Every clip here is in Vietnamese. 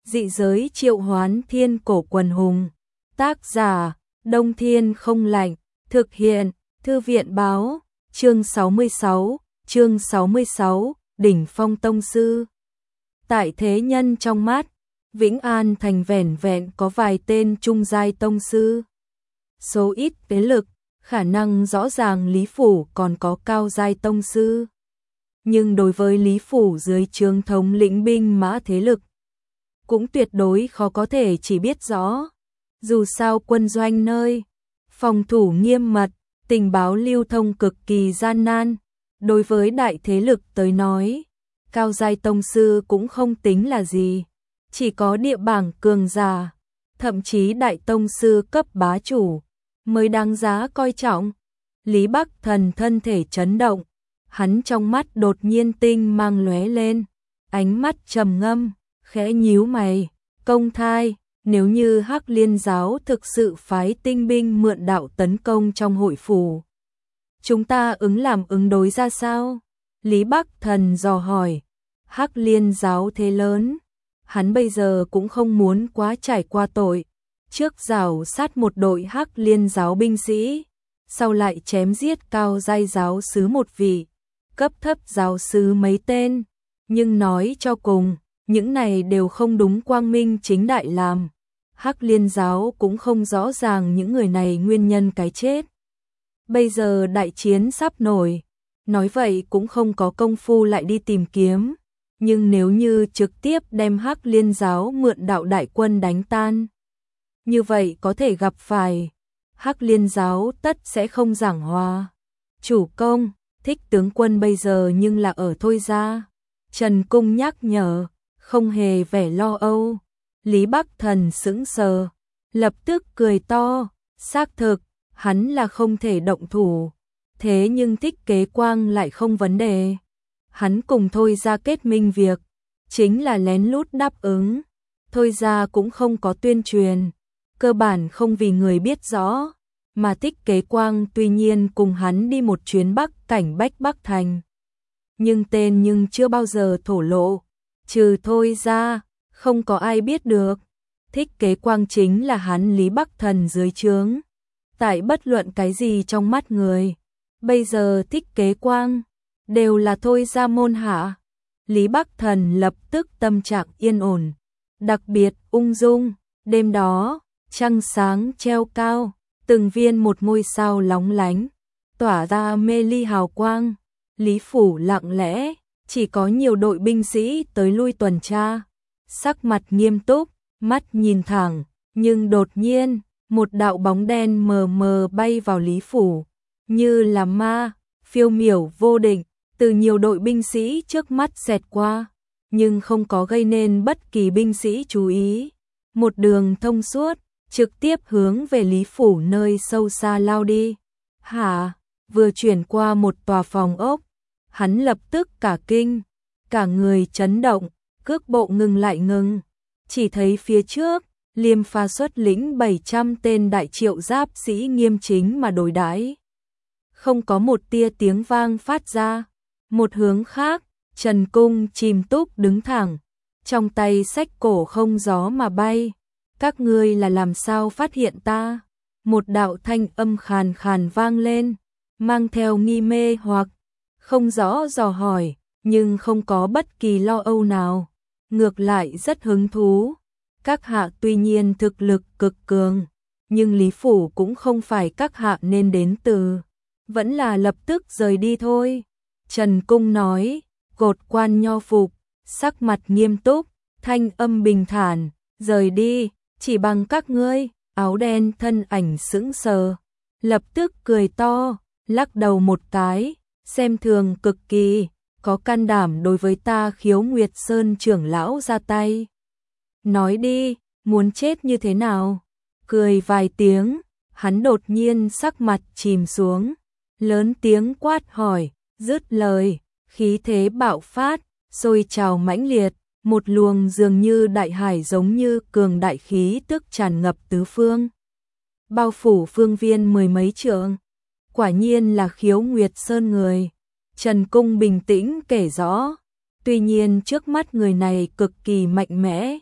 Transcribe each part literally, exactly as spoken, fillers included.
Dị giới triệu hoán thiên cổ quần hùng. Tác giả, Đông Thiên không lạnh. Thực hiện, Thư viện báo. Chương sáu mươi sáu, chương sáu mươi sáu, Đỉnh Phong Tông Sư. Tại thế nhân trong mắt, Vĩnh An Thành vẻn vẹn có vài tên trung giai tông sư. Số ít thế lực, khả năng rõ ràng Lý Phủ còn có cao giai tông sư. Nhưng đối với Lý Phủ dưới trướng thống lĩnh binh mã thế lực, cũng tuyệt đối khó có thể chỉ biết rõ. Dù sao quân doanh nơi, phòng thủ nghiêm mật, tình báo lưu thông cực kỳ gian nan. Đối với đại thế lực tới nói, cao giai tông sư cũng không tính là gì. Chỉ có địa bảng cường giả, thậm chí đại tông sư cấp bá chủ, mới đáng giá coi trọng. Lý Bắc Thần thân thể chấn động, hắn trong mắt đột nhiên tinh mang lóe lên, ánh mắt trầm ngâm, khẽ nhíu mày, công thai, nếu như Hắc Liên giáo thực sự phái tinh binh mượn đạo tấn công trong hội phủ, chúng ta ứng làm ứng đối ra sao? Lý Bắc Thần dò hỏi. Hắc Liên giáo thế lớn, hắn bây giờ cũng không muốn quá trải qua tội. Trước rào sát một đội Hắc Liên giáo binh sĩ, sau lại chém giết cao giai giáo sứ một vị, cấp thấp giáo sứ mấy tên. Nhưng nói cho cùng, những này đều không đúng quang minh chính đại làm. Hắc Liên giáo cũng không rõ ràng những người này nguyên nhân cái chết. Bây giờ đại chiến sắp nổi, nói vậy cũng không có công phu lại đi tìm kiếm. Nhưng nếu như trực tiếp đem Hắc Liên giáo mượn đạo đại quân đánh tan, như vậy có thể gặp phải Hắc Liên giáo tất sẽ không giảng hòa. Chủ công, Thích tướng quân bây giờ nhưng là ở Thôi Gia. Trần Cung nhắc nhở, không hề vẻ lo âu. Lý Bắc Thần sững sờ, lập tức cười to, xác thực, hắn là không thể động thủ. Thế nhưng Thích Kế Quang lại không vấn đề. Hắn cùng Thôi Gia kết minh việc, chính là lén lút đáp ứng. Thôi Gia cũng không có tuyên truyền, cơ bản không vì người biết rõ. Mà Thích Kế Quang tuy nhiên cùng hắn đi một chuyến Bắc cảnh Bách Bắc Thành, nhưng tên nhưng chưa bao giờ thổ lộ. Trừ Thôi Gia, không có ai biết được. Thích Kế Quang chính là hắn Lý Bắc Thần dưới trướng. Tại bất luận cái gì trong mắt người, bây giờ Thích Kế Quang đều là Thôi Gia môn hạ. Lý Bắc Thần lập tức tâm trạng yên ổn, đặc biệt ung dung. Đêm đó, trăng sáng treo cao, từng viên một ngôi sao lóng lánh, tỏa ra mê ly hào quang. Lý Phủ lặng lẽ, chỉ có nhiều đội binh sĩ tới lui tuần tra, sắc mặt nghiêm túc, mắt nhìn thẳng. Nhưng đột nhiên, một đạo bóng đen mờ mờ bay vào Lý Phủ, như là ma, phiêu miểu vô định, từ nhiều đội binh sĩ trước mắt xẹt qua, nhưng không có gây nên bất kỳ binh sĩ chú ý. Một đường thông suốt, trực tiếp hướng về Lý Phủ nơi sâu xa lao đi. Hả? Vừa chuyển qua một tòa phòng ốc, hắn lập tức cả kinh, cả người chấn động, cước bộ ngừng lại ngừng. Chỉ thấy phía trước, Liêm Pha xuất lĩnh bảy trăm tên đại triệu giáp sĩ nghiêm chính mà đối đãi, không có một tia tiếng vang phát ra. Một hướng khác, Trần Cung chìm túc đứng thẳng, trong tay xách cổ không gió mà bay. Các ngươi là làm sao phát hiện ta? Một đạo thanh âm khàn khàn vang lên, mang theo nghi mê hoặc không rõ dò hỏi, nhưng không có bất kỳ lo âu nào, ngược lại rất hứng thú. Các hạ tuy nhiên thực lực cực cường, nhưng Lý Phủ cũng không phải các hạ nên đến từ, vẫn là lập tức rời đi thôi. Trần Cung nói, gột quan nho phục, sắc mặt nghiêm túc, thanh âm bình thản, rời đi, chỉ bằng các ngươi. Áo đen thân ảnh sững sờ, lập tức cười to, lắc đầu một cái, xem thường cực kỳ, có can đảm đối với ta Khiếu Nguyệt Sơn trưởng lão ra tay. Nói đi, muốn chết như thế nào? Cười vài tiếng, hắn đột nhiên sắc mặt chìm xuống, lớn tiếng quát hỏi, dứt lời, khí thế bạo phát, sôi trào mãnh liệt, một luồng dường như đại hải giống như cường đại khí tức tràn ngập tứ phương, bao phủ phương viên mười mấy trượng. Quả nhiên là Khiếu Nguyệt Sơn người. Trần Cung bình tĩnh kể rõ, tuy nhiên trước mắt người này cực kỳ mạnh mẽ,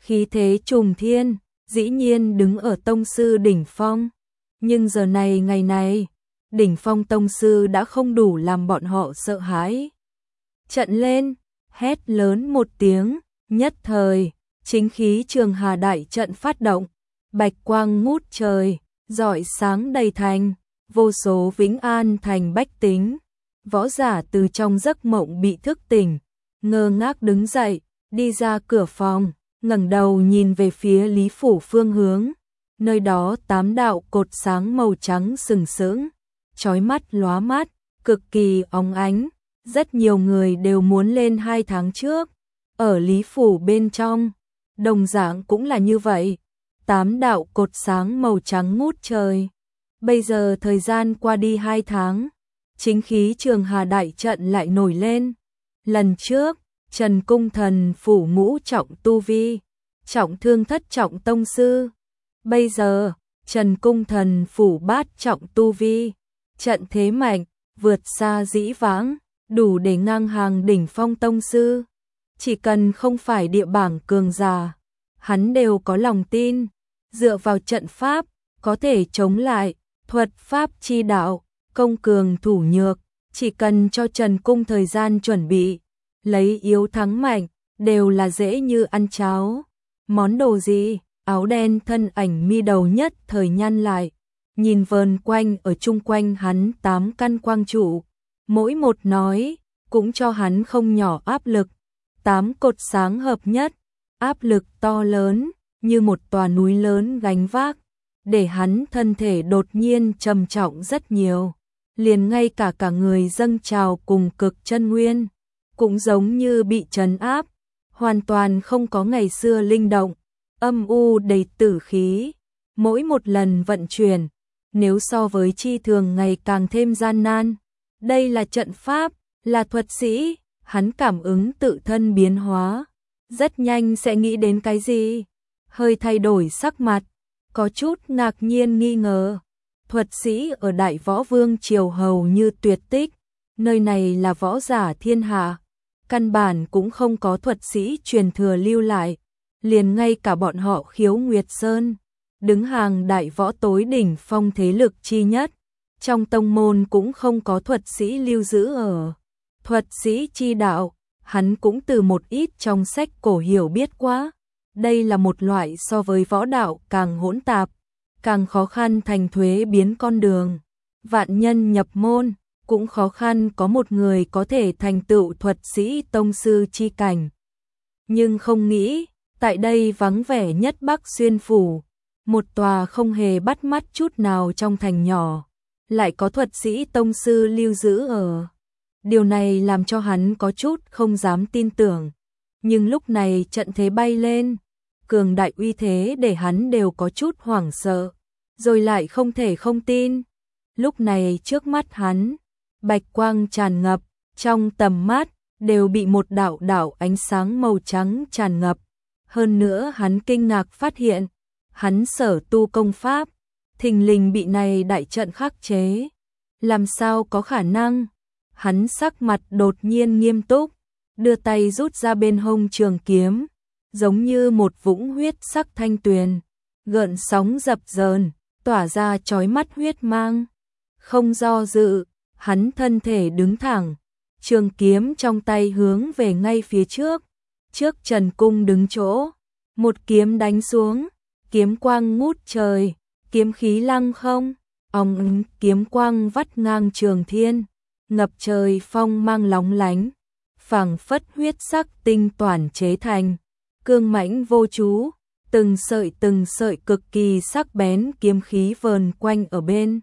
khí thế trùng thiên, dĩ nhiên đứng ở tông sư đỉnh phong. Nhưng giờ này ngày này, đỉnh phong tông sư đã không đủ làm bọn họ sợ hãi. Trận lên, hét lớn một tiếng, nhất thời, chính khí Trường Hà đại trận phát động, bạch quang ngút trời, rọi sáng đầy thành, vô số Vĩnh An thành bách tính. Võ giả từ trong giấc mộng bị thức tỉnh, ngơ ngác đứng dậy, đi ra cửa phòng, ngẩng đầu nhìn về phía Lý phủ phương hướng. Nơi đó tám đạo cột sáng màu trắng sừng sững, chói mắt lóa mắt, cực kỳ óng ánh. Rất nhiều người đều muốn lên hai tháng trước. Ở Lý phủ bên trong, đồng dạng cũng là như vậy. Tám đạo cột sáng màu trắng ngút trời. Bây giờ thời gian qua đi hai tháng, chính khí Trường Hà đại trận lại nổi lên. Lần trước, Trần Cung Thần phủ ngũ trọng tu vi, trọng thương thất trọng tông sư. Bây giờ, Trần Cung Thần phủ bát trọng tu vi, trận thế mạnh, vượt xa dĩ vãng, đủ để ngang hàng đỉnh phong tông sư. Chỉ cần không phải địa bảng cường giả, hắn đều có lòng tin, dựa vào trận pháp, có thể chống lại, thuật pháp chi đạo, công cường thủ nhược, chỉ cần cho Trần Cung thời gian chuẩn bị, lấy yếu thắng mạnh, đều là dễ như ăn cháo. Món đồ gì? Áo đen thân ảnh mi đầu nhất thời nhăn lại, nhìn vờn quanh ở chung quanh hắn tám căn quang trụ, mỗi một nói, cũng cho hắn không nhỏ áp lực. Tám cột sáng hợp nhất, áp lực to lớn, như một tòa núi lớn gánh vác, để hắn thân thể đột nhiên trầm trọng rất nhiều. Liền ngay cả cả người dâng trào cùng cực chân nguyên, cũng giống như bị trấn áp, hoàn toàn không có ngày xưa linh động, âm u đầy tử khí. Mỗi một lần vận chuyển, nếu so với chi thường ngày càng thêm gian nan. Đây là trận pháp, là thuật sĩ, hắn cảm ứng tự thân biến hóa, rất nhanh sẽ nghĩ đến cái gì? Hơi thay đổi sắc mặt, có chút ngạc nhiên nghi ngờ. Thuật sĩ ở Đại Võ Vương triều hầu như tuyệt tích, nơi này là võ giả thiên hạ, căn bản cũng không có thuật sĩ truyền thừa lưu lại, liền ngay cả bọn họ Khiếu Nguyệt Sơn, đứng hàng đại võ tối đỉnh phong thế lực chi nhất, trong tông môn cũng không có thuật sĩ lưu giữ ở. Thuật sĩ chi đạo, hắn cũng từ một ít trong sách cổ hiểu biết quá, đây là một loại so với võ đạo càng hỗn tạp, càng khó khăn thành thuế biến con đường. Vạn nhân nhập môn, cũng khó khăn có một người có thể thành tựu thuật sĩ tông sư chi cảnh. Nhưng không nghĩ, tại đây vắng vẻ nhất Bắc Xuyên phủ, một tòa không hề bắt mắt chút nào trong thành nhỏ, lại có thuật sĩ tông sư lưu giữ ở. Điều này làm cho hắn có chút không dám tin tưởng. Nhưng lúc này trận thế bay lên, cường đại uy thế để hắn đều có chút hoảng sợ, rồi lại không thể không tin. Lúc này trước mắt hắn, bạch quang tràn ngập, trong tầm mắt đều bị một đạo đạo ánh sáng màu trắng tràn ngập. Hơn nữa hắn kinh ngạc phát hiện, hắn sở tu công pháp, thình lình bị này đại trận khắc chế. Làm sao có khả năng? Hắn sắc mặt đột nhiên nghiêm túc, đưa tay rút ra bên hông trường kiếm, giống như một vũng huyết sắc thanh tuyền, gợn sóng dập dờn, tỏa ra chói mắt huyết mang. Không do dự, hắn thân thể đứng thẳng, trường kiếm trong tay hướng về ngay phía trước, trước Trần Cung đứng chỗ, một kiếm đánh xuống, kiếm quang ngút trời, kiếm khí lăng không, ong kiếm quang vắt ngang trường thiên, ngập trời phong mang lóng lánh, phảng phất huyết sắc tinh toàn chế thành, cương mãnh vô chú, từng sợi từng sợi cực kỳ sắc bén kiếm khí vờn quanh ở bên,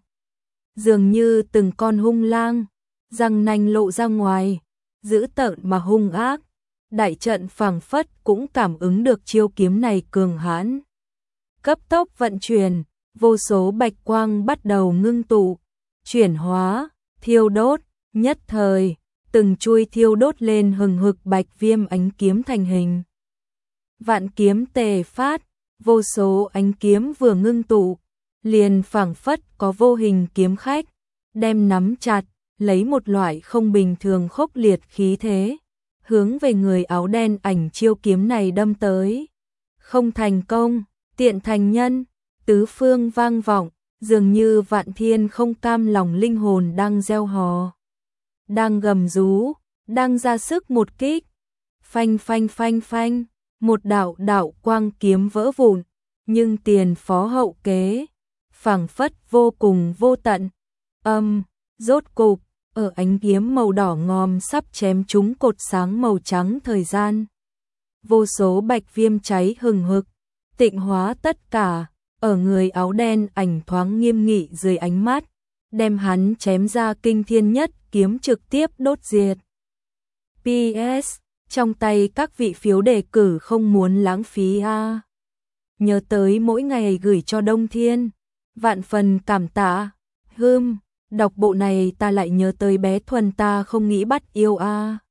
dường như từng con hung lang, răng nanh lộ ra ngoài, dữ tợn mà hung ác. Đại trận phảng phất cũng cảm ứng được chiêu kiếm này cường hãn, cấp tốc vận chuyển, vô số bạch quang bắt đầu ngưng tụ, chuyển hóa, thiêu đốt, nhất thời, từng chuôi thiêu đốt lên hừng hực bạch viêm ánh kiếm thành hình. Vạn kiếm tề phát, vô số ánh kiếm vừa ngưng tụ, liền phảng phất có vô hình kiếm khách, đem nắm chặt, lấy một loại không bình thường khốc liệt khí thế, hướng về người áo đen ảnh chiêu kiếm này đâm tới. không thành công, tiện thành nhân, tứ phương vang vọng, dường như vạn thiên không cam lòng linh hồn đang gieo hò, đang gầm rú, đang ra sức một kích. Phanh phanh phanh phanh, một đạo đạo quang kiếm vỡ vụn, nhưng tiền phó hậu kế, phảng phất vô cùng vô tận. Âm, rốt cục, ở ánh kiếm màu đỏ ngòm sắp chém trúng cột sáng màu trắng thời gian. Vô số bạch viêm cháy hừng hực, tịnh hóa tất cả, ở người áo đen ảnh thoáng nghiêm nghị dưới ánh mắt, đem hắn chém ra kinh thiên nhất kiếm trực tiếp đốt diệt. pê ét, trong tay các vị phiếu đề cử không muốn lãng phí a. À. Nhớ tới mỗi ngày gửi cho Đông Thiên, vạn phần cảm tạ. Hưm, đọc bộ này ta lại nhớ tới bé Thuần ta không nghĩ bắt yêu a. À.